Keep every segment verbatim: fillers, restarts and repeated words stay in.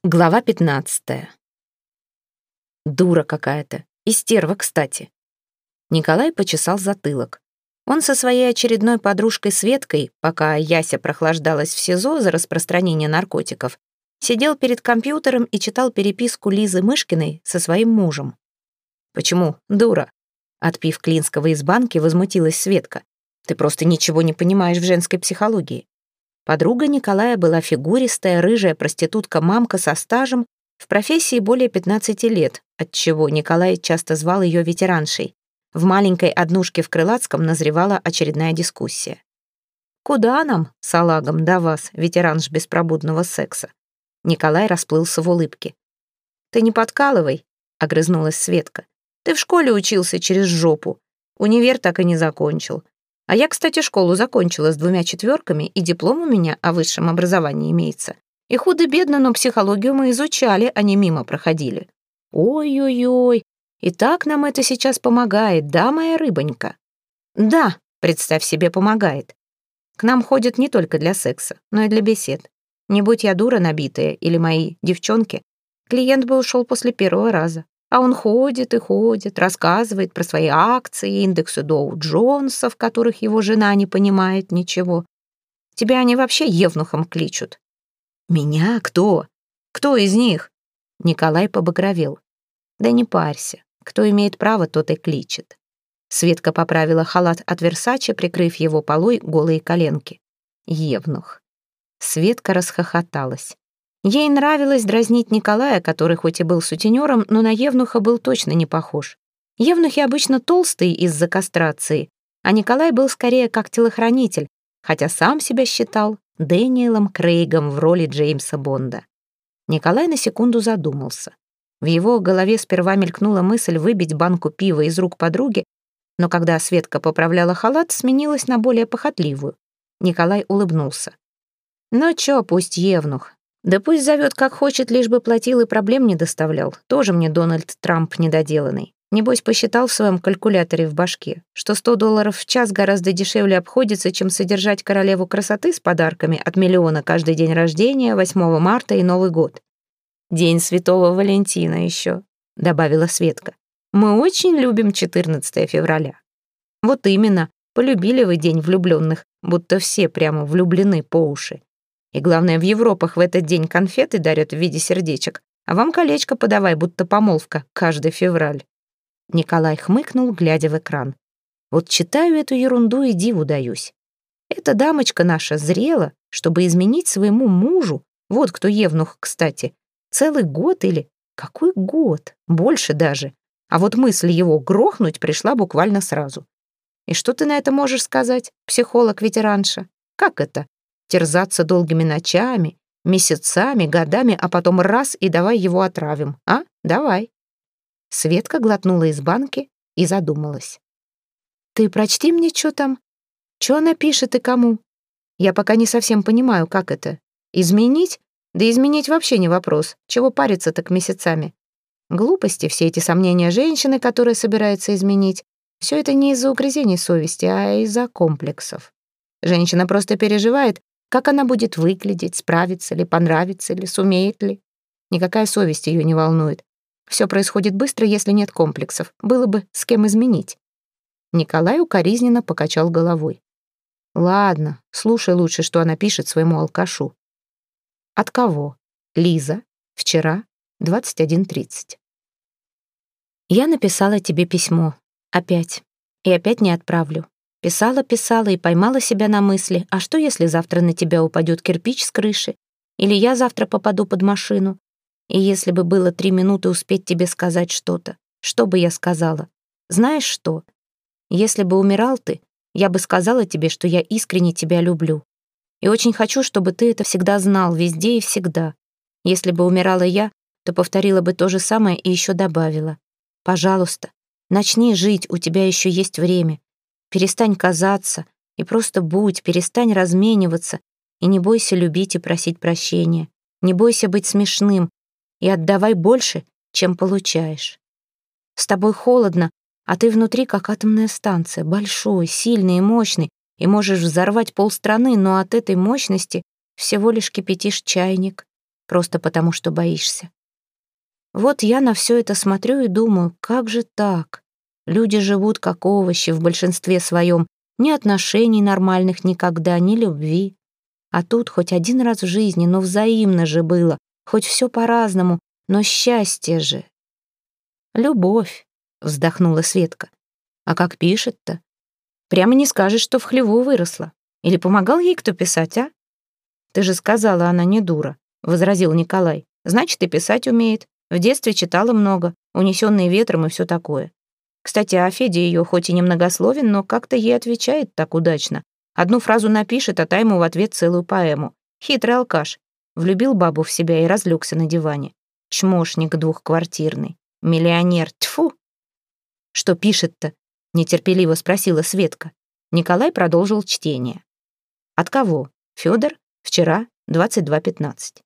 Глава пятнадцатая. Дура какая-то. И стерва, кстати. Николай почесал затылок. Он со своей очередной подружкой Светкой, пока Яся прохлаждалась в СИЗО за распространение наркотиков, сидел перед компьютером и читал переписку Лизы Мышкиной со своим мужем. «Почему, дура?» Отпив Клинского из банки, возмутилась Светка. «Ты просто ничего не понимаешь в женской психологии». Подруга Николая была фигуристая, рыжая проститутка-мамка со стажем, в профессии более пятнадцати лет, отчего Николай часто звал ее ветераншей. В маленькой однушке в Крылатском назревала очередная дискуссия. «Куда нам, салагам, до вас, ветеранш беспробудного секса?» Николай расплылся в улыбке. «Ты не подкалывай», — огрызнулась Светка. «Ты в школе учился через жопу. Универ так и не закончил. А я, кстати, школу закончила с двумя четверками, и диплом у меня о высшем образовании имеется. И худо-бедно, но психологию мы изучали, а не мимо проходили. Ой-ой-ой, и так нам это сейчас помогает, да, моя рыбонька?» «Да, представь себе, помогает. К нам ходят не только для секса, но и для бесед. Не будь я дура набитая или мои девчонки, клиент бы ушел после первого раза. А он ходит и ходит, рассказывает про свои акции, индексы Доу-Джонса, в которых его жена не понимает ничего. Тебя они вообще евнухом кличут». «Меня? Кто? Кто из них?» Николай побагровел. «Да не парься. Кто имеет право, тот и кличет». Светка поправила халат от Версаче, прикрыв его полой голые коленки. «Евнух». Светка расхохоталась. Ей нравилось дразнить Николая, который хоть и был сутенером, но на евнуха был точно не похож. Евнухи обычно толстые из-за кастрации, а Николай был скорее как телохранитель, хотя сам себя считал Дэниелом Крейгом в роли Джеймса Бонда. Николай на секунду задумался. В его голове сперва мелькнула мысль выбить банку пива из рук подруги, но когда Светка поправляла халат, сменилась на более похотливую. Николай улыбнулся. «Ну чё, пусть евнух. Да пусть зовет как хочет, лишь бы платил и проблем не доставлял. Тоже мне Дональд Трамп недоделанный. Небось, посчитал в своем калькуляторе в башке, что сто долларов в час гораздо дешевле обходится, чем содержать королеву красоты с подарками от миллиона каждый день рождения, восьмого марта и Новый год. День Святого Валентина еще», — добавила Светка. «Мы очень любим четырнадцатое февраля». «Вот именно, полюбили вы день влюбленных, будто все прямо влюблены по уши. И главное, в Европах в этот день конфеты дарят в виде сердечек, а вам колечко подавай, будто помолвка, каждый февраль». Николай хмыкнул, глядя в экран. «Вот читаю эту ерунду и диву даюсь. Эта дамочка наша зрела, чтобы изменить своему мужу, вот кто евнух, кстати, целый год или... Какой год? Больше даже. А вот мысль его грохнуть пришла буквально сразу. И что ты на это можешь сказать, психолог-ветеранша? Как это? Терзаться долгими ночами, месяцами, годами, а потом раз и давай его отравим, а? Давай». Светка глотнула из банки и задумалась. «Ты прочти мне, что там? Что она пишет и кому? Я пока не совсем понимаю, как это. Изменить? Да изменить вообще не вопрос. Чего париться так месяцами? Глупости, все эти сомнения женщины, которая собирается изменить. Все это не из-за угрызений совести, а из-за комплексов. Женщина просто переживает, как она будет выглядеть, справится ли, понравится ли, сумеет ли. Никакая совесть ее не волнует. Все происходит быстро, если нет комплексов. Было бы с кем изменить». Николай укоризненно покачал головой. «Ладно, слушай лучше, что она пишет своему алкашу». «От кого?» «Лиза. Вчера. двадцать один тридцать. Я написала тебе письмо. Опять. И опять не отправлю. Писала, писала и поймала себя на мысли, а что, если завтра на тебя упадет кирпич с крыши? Или я завтра попаду под машину? И если бы было три минуты успеть тебе сказать что-то, что бы я сказала? Знаешь что? Если бы умирал ты, я бы сказала тебе, что я искренне тебя люблю. И очень хочу, чтобы ты это всегда знал, везде и всегда. Если бы умирала я, то повторила бы то же самое и еще добавила. Пожалуйста, начни жить, у тебя еще есть время. Перестань казаться и просто будь, перестань размениваться, и не бойся любить и просить прощения. Не бойся быть смешным и отдавай больше, чем получаешь. С тобой холодно, а ты внутри как атомная станция, большой, сильный и мощный, и можешь взорвать полстраны, но от этой мощности всего лишь кипятишь чайник. просто потому что боишься. Вот я на все это смотрю и думаю, как же так? Люди живут как овощи в большинстве своем, ни отношений нормальных никогда, ни любви. А тут хоть один раз в жизни, но взаимно же было, хоть все по-разному, но счастье же. «Любовь», — вздохнула Светка. «А как пишет-то? Прямо не скажешь, что в хлеву выросла. Или помогал ей кто писать, а?» «Ты же сказала, она не дура», — возразил Николай. «Значит, и писать умеет. В детстве читала много, «Унесённые ветром» и все такое. Кстати, а Федя ее хоть и немногословен, но как-то ей отвечает так удачно. Одну фразу напишет, а та ему в ответ целую поэму. Хитрый алкаш. Влюбил бабу в себя и разлегся на диване. Чмошник двухквартирный. Миллионер. Тьфу!» «Что пишет-то?» — нетерпеливо спросила Светка. Николай продолжил чтение. «От кого? Федор? Вчера, двадцать два пятнадцать.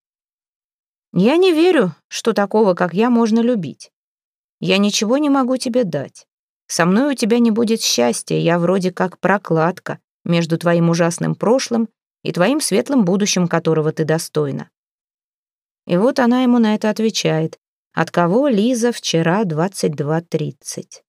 Я не верю, что такого, как я, можно любить. Я ничего не могу тебе дать. Со мной у тебя не будет счастья, я вроде как прокладка между твоим ужасным прошлым и твоим светлым будущим, которого ты достойна». И вот она ему на это отвечает. «От кого, Лиза, вчера, двадцать два тридцать».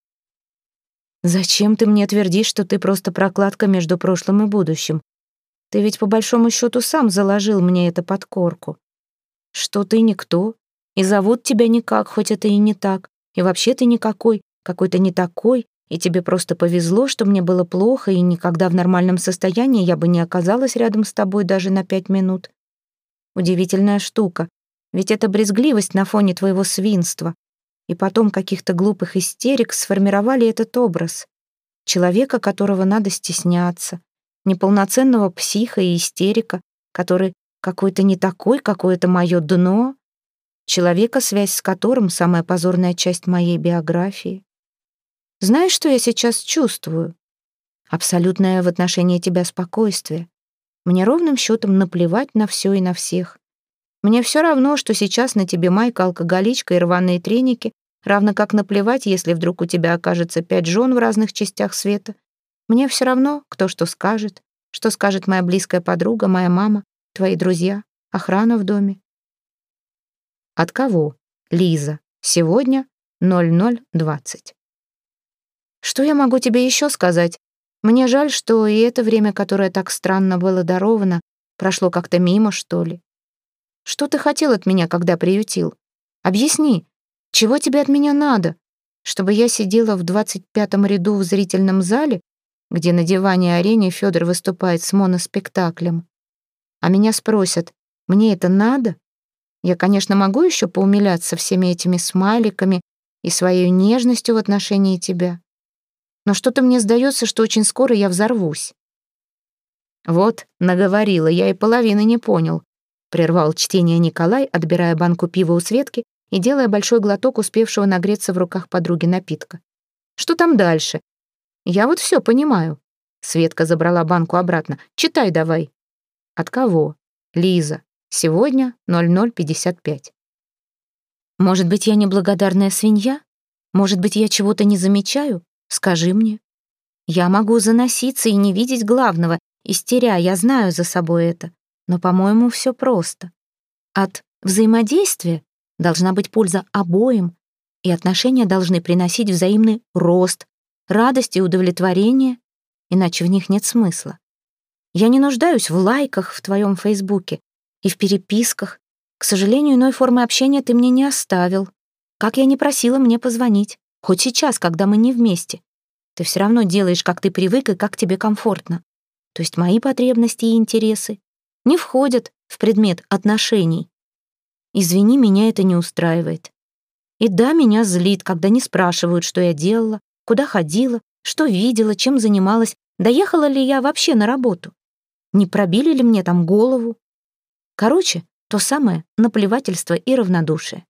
«Зачем ты мне твердишь, что ты просто прокладка между прошлым и будущим? Ты ведь по большому счету сам заложил мне это под корку. Что ты никто, и зовут тебя никак, хоть это и не так, и вообще ты никакой, какой-то не такой, и тебе просто повезло, что мне было плохо, и никогда в нормальном состоянии я бы не оказалась рядом с тобой даже на пять минут. Удивительная штука, ведь это брезгливость на фоне твоего свинства, и потом каких-то глупых истерик сформировали этот образ. Человека, которого надо стесняться, неполноценного психа и истерика, который какой-то не такой, какое-то мое дно, человека, связь с которым — самая позорная часть моей биографии. Знаешь, что я сейчас чувствую? Абсолютное в отношении тебя спокойствие. Мне ровным счетом наплевать на все и на всех. Мне все равно, что сейчас на тебе майка-алкоголичка и рваные треники, равно как наплевать, если вдруг у тебя окажется пять жен в разных частях света. Мне все равно, кто что скажет, что скажет моя близкая подруга, моя мама, твои друзья, охрана в доме. От кого? Лиза. Сегодня ноль ноль двадцать. Что я могу тебе еще сказать? Мне жаль, что и это время, которое так странно было даровано, прошло как-то мимо, что ли. Что ты хотел от меня, когда приютил? Объясни, чего тебе от меня надо? Чтобы я сидела в двадцать пятом ряду в зрительном зале, где на диване-арене Федор выступает с моноспектаклем? А меня спросят, мне это надо? Я, конечно, могу еще поумиляться всеми этими смайликами и своей нежностью в отношении тебя. Но что-то мне сдается, что очень скоро я взорвусь. Вот, наговорила, я и половины не понял. Прервал чтение Николай, отбирая банку пива у Светки и делая большой глоток успевшего нагреться в руках подруги напитка. Что там дальше? Я вот все понимаю. Светка забрала банку обратно. Читай давай. От кого? Лиза. Сегодня ноль ноль пятьдесят пять. Может быть, я неблагодарная свинья? Может быть, я чего-то не замечаю? Скажи мне. Я могу заноситься и не видеть главного, истеря, я знаю за собой это. Но, по-моему, все просто. От взаимодействия должна быть польза обоим, и отношения должны приносить взаимный рост, радость и удовлетворение, иначе в них нет смысла. Я не нуждаюсь в лайках в твоем Фейсбуке и в переписках. К сожалению, иной формы общения ты мне не оставил. Как я не просила мне позвонить, хоть сейчас, когда мы не вместе. Ты все равно делаешь, как ты привык и как тебе комфортно. То есть мои потребности и интересы не входят в предмет отношений. Извини, меня это не устраивает. И да, меня злит, когда не спрашивают, что я делала, куда ходила, что видела, чем занималась, доехала ли я вообще на работу, не пробили ли мне там голову. Короче, то самое наплевательство и равнодушие.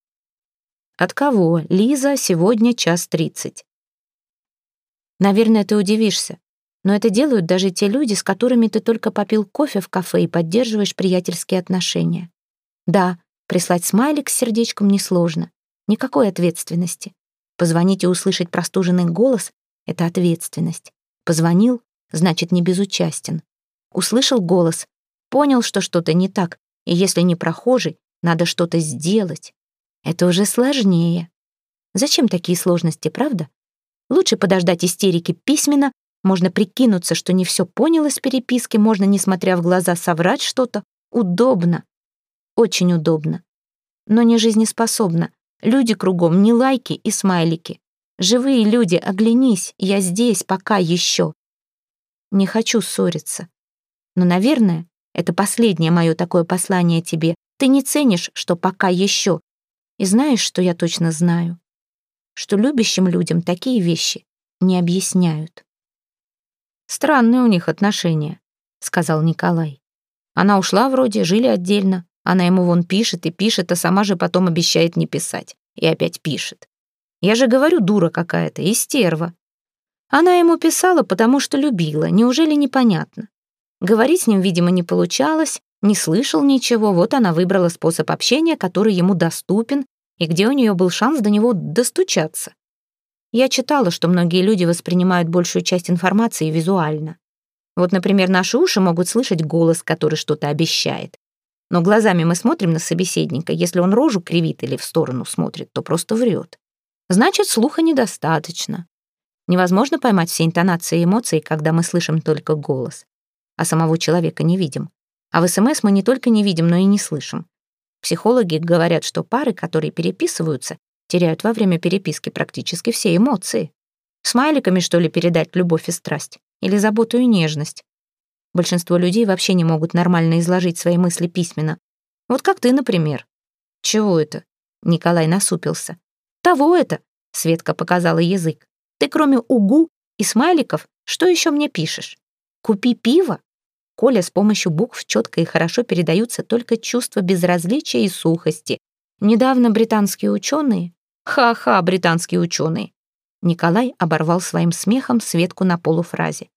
От кого? Лиза, сегодня час тридцать. Наверное, ты удивишься, но это делают даже те люди, с которыми ты только попил кофе в кафе и поддерживаешь приятельские отношения. Да, прислать смайлик с сердечком несложно. Никакой ответственности. Позвонить и услышать простуженный голос — это ответственность. Позвонил — значит, не безучастен. Услышал голос, понял, что что-то не так, и если не прохожий, надо что-то сделать. Это уже сложнее. Зачем такие сложности, правда? Лучше подождать истерики письменно, можно прикинуться, что не все понял из переписки, можно, несмотря в глаза, соврать что-то. Удобно. Очень удобно. Но не жизнеспособно. Люди кругом, не лайки и смайлики. Живые люди, оглянись, я здесь, пока еще. Не хочу ссориться. Но, наверное, это последнее мое такое послание тебе. Ты не ценишь, что пока еще. И знаешь, что я точно знаю? Что любящим людям такие вещи не объясняют. «Странные у них отношения», — сказал Николай. «Она ушла вроде, жили отдельно. Она ему вон пишет и пишет, а сама же потом обещает не писать. И опять пишет. Я же говорю, дура какая-то и стерва. Она ему писала, потому что любила. Неужели непонятно? Говорить с ним, видимо, не получалось, не слышал ничего, вот она выбрала способ общения, который ему доступен, и где у нее был шанс до него достучаться. Я читала, что многие люди воспринимают большую часть информации визуально. Вот, например, наши уши могут слышать голос, который что-то обещает. Но глазами мы смотрим на собеседника. Если он рожу кривит или в сторону смотрит, то просто врет. Значит, слуха недостаточно. Невозможно поймать все интонации и эмоции, когда мы слышим только голос. А самого человека не видим. А в СМС мы не только не видим, но и не слышим. Психологи говорят, что пары, которые переписываются, теряют во время переписки практически все эмоции. Смайликами, что ли, передать любовь и страсть? Или заботу и нежность? Большинство людей вообще не могут нормально изложить свои мысли письменно. Вот как ты, например. Чего это? Николай насупился. Того это, Светка показала язык. Ты кроме угу и смайликов, что еще мне пишешь? Купи пиво? Коля, с помощью букв четко и хорошо передаются только чувства безразличия и сухости. Недавно британские ученые... Ха-ха, британские ученые. Николай оборвал своим смехом Светку на полуфразе.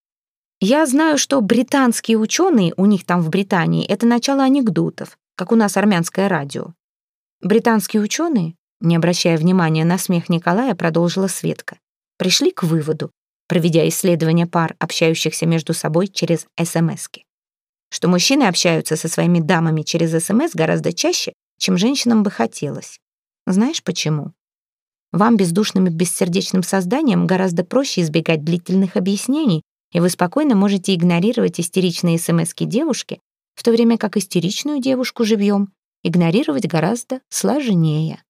Я знаю, что британские ученые, у них там в Британии, это начало анекдотов, как у нас армянское радио. Британские ученые, не обращая внимания на смех Николая, продолжила Светка, пришли к выводу, проведя исследования пар, общающихся между собой через СМСки, что мужчины общаются со своими дамами через СМС гораздо чаще, чем женщинам бы хотелось. Знаешь почему? Вам, бездушным и бессердечным созданиям, гораздо проще избегать длительных объяснений, и вы спокойно можете игнорировать истеричные смски девушки, в то время как истеричную девушку живьем игнорировать гораздо сложнее.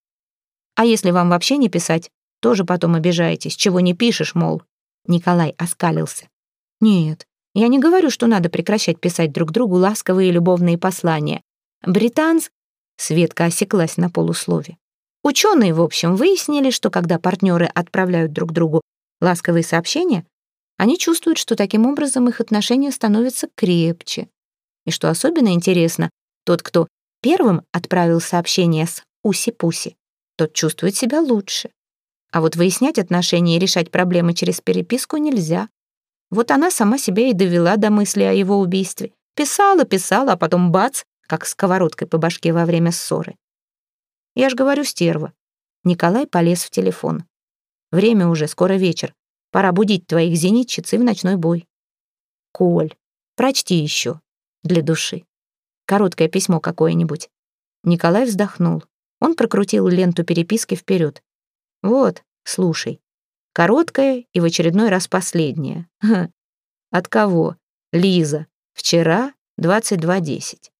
А если вам вообще не писать, тоже потом обижаетесь, чего не пишешь, мол. Николай оскалился. Нет, я не говорю, что надо прекращать писать друг другу ласковые любовные послания. Британс... Светка осеклась на полуслове. Ученые, в общем, выяснили, что когда партнеры отправляют друг другу ласковые сообщения, они чувствуют, что таким образом их отношения становятся крепче. И что особенно интересно, тот, кто первым отправил сообщение с «уси-пуси», тот чувствует себя лучше. А вот выяснять отношения и решать проблемы через переписку нельзя. Вот она сама себя и довела до мысли о его убийстве. Писала, писала, а потом бац, как сковородкой по башке во время ссоры. Я ж говорю, стерва. Николай полез в телефон. Время уже, скоро вечер. Пора будить твоих зенитчиц и в ночной бой. Коль, прочти еще. Для души. Короткое письмо какое-нибудь. Николай вздохнул. Он прокрутил ленту переписки вперед. Вот, слушай. Короткое и в очередной раз последнее. Ха. От кого? Лиза. Вчера, двадцать два десять.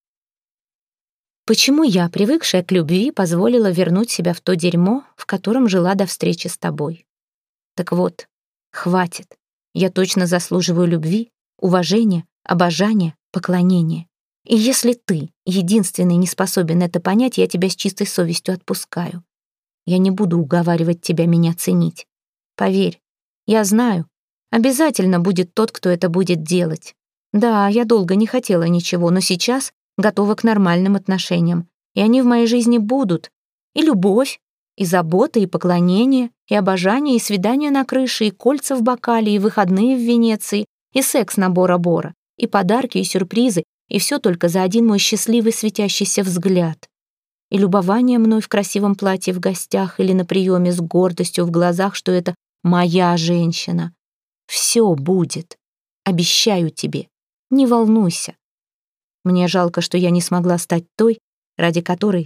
Почему я, привыкшая к любви, позволила вернуть себя в то дерьмо, в котором жила до встречи с тобой? Так вот, хватит. Я точно заслуживаю любви, уважения, обожания, поклонения. И если ты, единственный, не способен это понять, я тебя с чистой совестью отпускаю. Я не буду уговаривать тебя меня ценить. Поверь, я знаю, обязательно будет тот, кто это будет делать. Да, я долго не хотела ничего, но сейчас готова к нормальным отношениям, и они в моей жизни будут. И любовь, и забота, и поклонение, и обожание, и свидания на крыше, и кольца в бокале, и выходные в Венеции, и секс на Бора-Бора, и подарки, и сюрпризы, и все только за один мой счастливый светящийся взгляд. И любование мной в красивом платье в гостях или на приеме с гордостью в глазах, что это моя женщина. Все будет. Обещаю тебе. Не волнуйся. Мне жалко, что я не смогла стать той, ради которой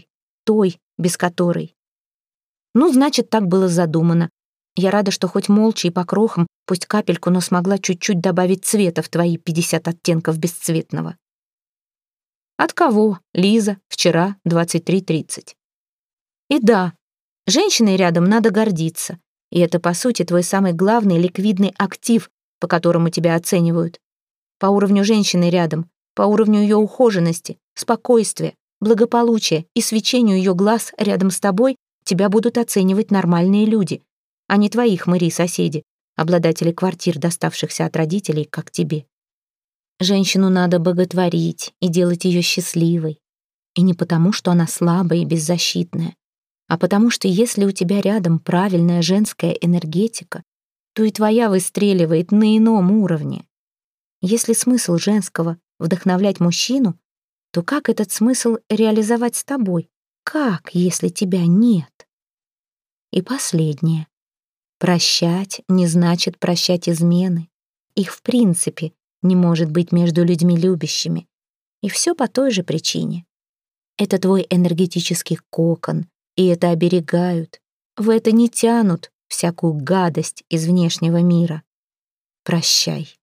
той, без которой. Ну, значит, так было задумано. Я рада, что хоть молча и по крохам, пусть капельку, но смогла чуть-чуть добавить цвета в твои пятьдесят оттенков бесцветного. От кого? Лиза. Вчера, двадцать три тридцать. И да, женщиной рядом надо гордиться. И это, по сути, твой самый главный ликвидный актив, по которому тебя оценивают. По уровню женщины рядом, по уровню ее ухоженности, спокойствия, благополучия и свечению ее глаз рядом с тобой тебя будут оценивать нормальные люди, а не твои хмыри-соседи, обладатели квартир, доставшихся от родителей, как тебе. Женщину надо боготворить и делать ее счастливой. И не потому, что она слабая и беззащитная, а потому что если у тебя рядом правильная женская энергетика, то и твоя выстреливает на ином уровне. Если смысл женского — вдохновлять мужчину, то как этот смысл реализовать с тобой? Как, если тебя нет? И последнее. Прощать не значит прощать измены. Их в принципе не может быть между людьми любящими. И все по той же причине. Это твой энергетический кокон, и это оберегают. В это не тянут всякую гадость из внешнего мира. Прощай.